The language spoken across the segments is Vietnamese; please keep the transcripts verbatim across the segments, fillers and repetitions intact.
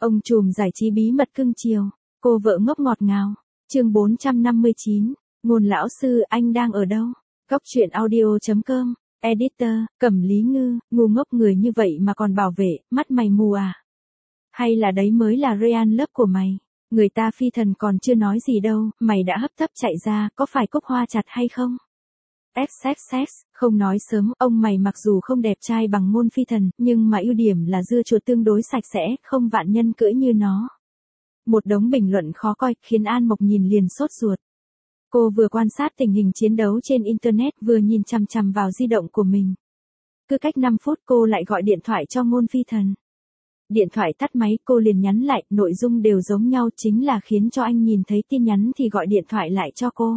Ông trùm giải trí bí mật cưng chiều, cô vợ ngốc ngọt ngào. Chương bốn trăm năm mươi chín, Ngôn lão sư, anh đang ở đâu? Góc truyện audio chấm com, editor, Cẩm Lý Ngư, ngu ngốc người như vậy mà còn bảo vệ, mắt mày mù à? Hay là đấy mới là Ryan lớp của mày? Người ta phi thần còn chưa nói gì đâu, mày đã hấp tấp chạy ra, có phải cúc hoa chặt hay không? ích ích ích, không nói sớm, ông mày mặc dù không đẹp trai bằng Ngôn phi thần, nhưng mà ưu điểm là dưa chuột tương đối sạch sẽ, không vạn nhân cưỡi như nó. Một đống bình luận khó coi, khiến An Mộc nhìn liền sốt ruột. Cô vừa quan sát tình hình chiến đấu trên Internet, vừa nhìn chằm chằm vào di động của mình. Cứ cách năm phút cô lại gọi điện thoại cho Ngôn phi thần. Điện thoại tắt máy, cô liền nhắn lại, nội dung đều giống nhau, chính là khiến cho anh nhìn thấy tin nhắn thì gọi điện thoại lại cho cô.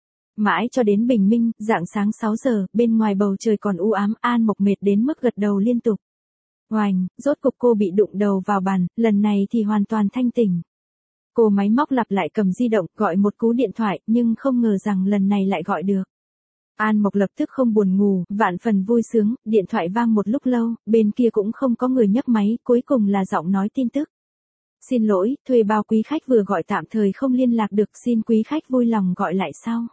Mãi cho đến bình minh, rạng sáng sáu giờ, bên ngoài bầu trời còn u ám, An Mộc mệt đến mức gật đầu liên tục. Oành, rốt cục cô bị đụng đầu vào bàn, lần này thì hoàn toàn thanh tỉnh. Cô máy móc lặp lại cầm di động, gọi một cú điện thoại, nhưng không ngờ rằng lần này lại gọi được. An Mộc lập tức không buồn ngủ, vạn phần vui sướng, điện thoại vang một lúc lâu, bên kia cũng không có người nhấc máy, cuối cùng là giọng nói tin tức. Xin lỗi, thuê bao quý khách vừa gọi tạm thời không liên lạc được, xin quý khách vui lòng gọi lại sau.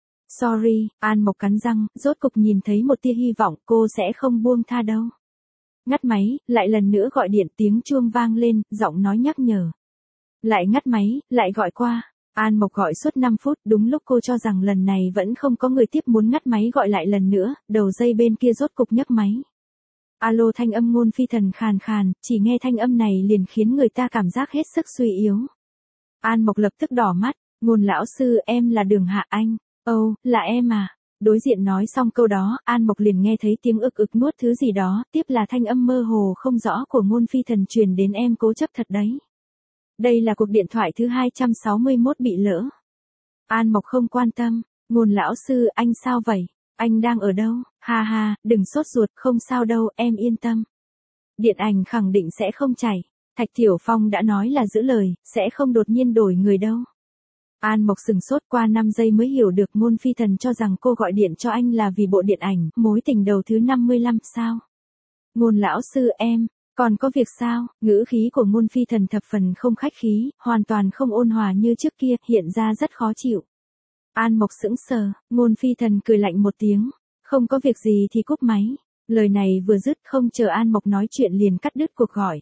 Sorry, An Mộc cắn răng, rốt cục nhìn thấy một tia hy vọng, cô sẽ không buông tha đâu. Ngắt máy, lại lần nữa gọi điện, tiếng chuông vang lên, giọng nói nhắc nhở. Lại ngắt máy, lại gọi qua. An Mộc gọi suốt năm phút, đúng lúc cô cho rằng lần này vẫn không có người tiếp muốn ngắt máy gọi lại lần nữa, đầu dây bên kia rốt cục nhấc máy. Alo, thanh âm Ngôn phi thần khàn khàn, chỉ nghe thanh âm này liền khiến người ta cảm giác hết sức suy yếu. An Mộc lập tức đỏ mắt, Ngôn lão sư, em là Đường Hạ Anh. Ồ, oh, là em à. Đối diện nói xong câu đó, An Mộc liền nghe thấy tiếng ực ực nuốt thứ gì đó, tiếp là thanh âm mơ hồ không rõ của Ngôn phi thần truyền đến, em cố chấp thật đấy. Đây là cuộc điện thoại thứ hai trăm sáu mươi mốt bị lỡ. An Mộc không quan tâm, Ngôn lão sư, anh sao vậy? Anh đang ở đâu? Ha ha, đừng sốt ruột, không sao đâu, em yên tâm. Điện ảnh khẳng định sẽ không chảy. Thạch Tiểu Phong đã nói là giữ lời, sẽ không đột nhiên đổi người đâu. An Mộc sừng sốt, qua năm giây mới hiểu được Ngôn phi thần cho rằng cô gọi điện cho anh là vì bộ điện ảnh, mối tình đầu thứ năm mươi lăm sao? Ngôn lão sư, em, còn có việc sao? Ngữ khí của Ngôn phi thần thập phần không khách khí, hoàn toàn không ôn hòa như trước kia, hiện ra rất khó chịu. An Mộc sững sờ, Ngôn phi thần cười lạnh một tiếng, không có việc gì thì cúp máy. Lời này vừa dứt, không chờ An Mộc nói chuyện liền cắt đứt cuộc gọi.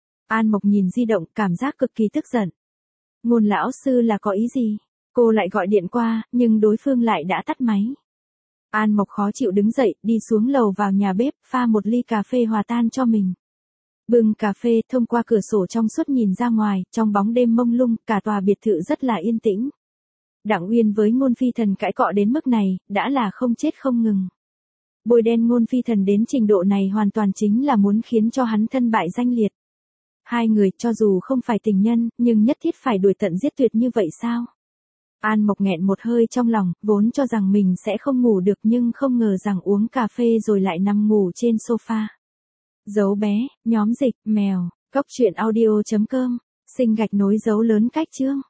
An Mộc nhìn di động, cảm giác cực kỳ tức giận. Ngôn lão sư là có ý gì? Cô lại gọi điện qua, nhưng đối phương lại đã tắt máy. An Mộc khó chịu đứng dậy, đi xuống lầu vào nhà bếp, pha một ly cà phê hòa tan cho mình. Bưng cà phê, thông qua cửa sổ trong suốt nhìn ra ngoài, trong bóng đêm mông lung, cả tòa biệt thự rất là yên tĩnh. Đặng Uyên với Ngôn phi thần cãi cọ đến mức này, đã là không chết không ngừng. Bôi đen Ngôn phi thần đến trình độ này hoàn toàn chính là muốn khiến cho hắn thân bại danh liệt. Hai người, cho dù không phải tình nhân, nhưng nhất thiết phải đuổi tận giết tuyệt như vậy sao? An Mộc nghẹn một hơi trong lòng, vốn cho rằng mình sẽ không ngủ được nhưng không ngờ rằng uống cà phê rồi lại nằm ngủ trên sofa. Dấu bé, nhóm dịch, mèo, góc truyện audio chấm com, sinh gạch nối dấu lớn cách chương.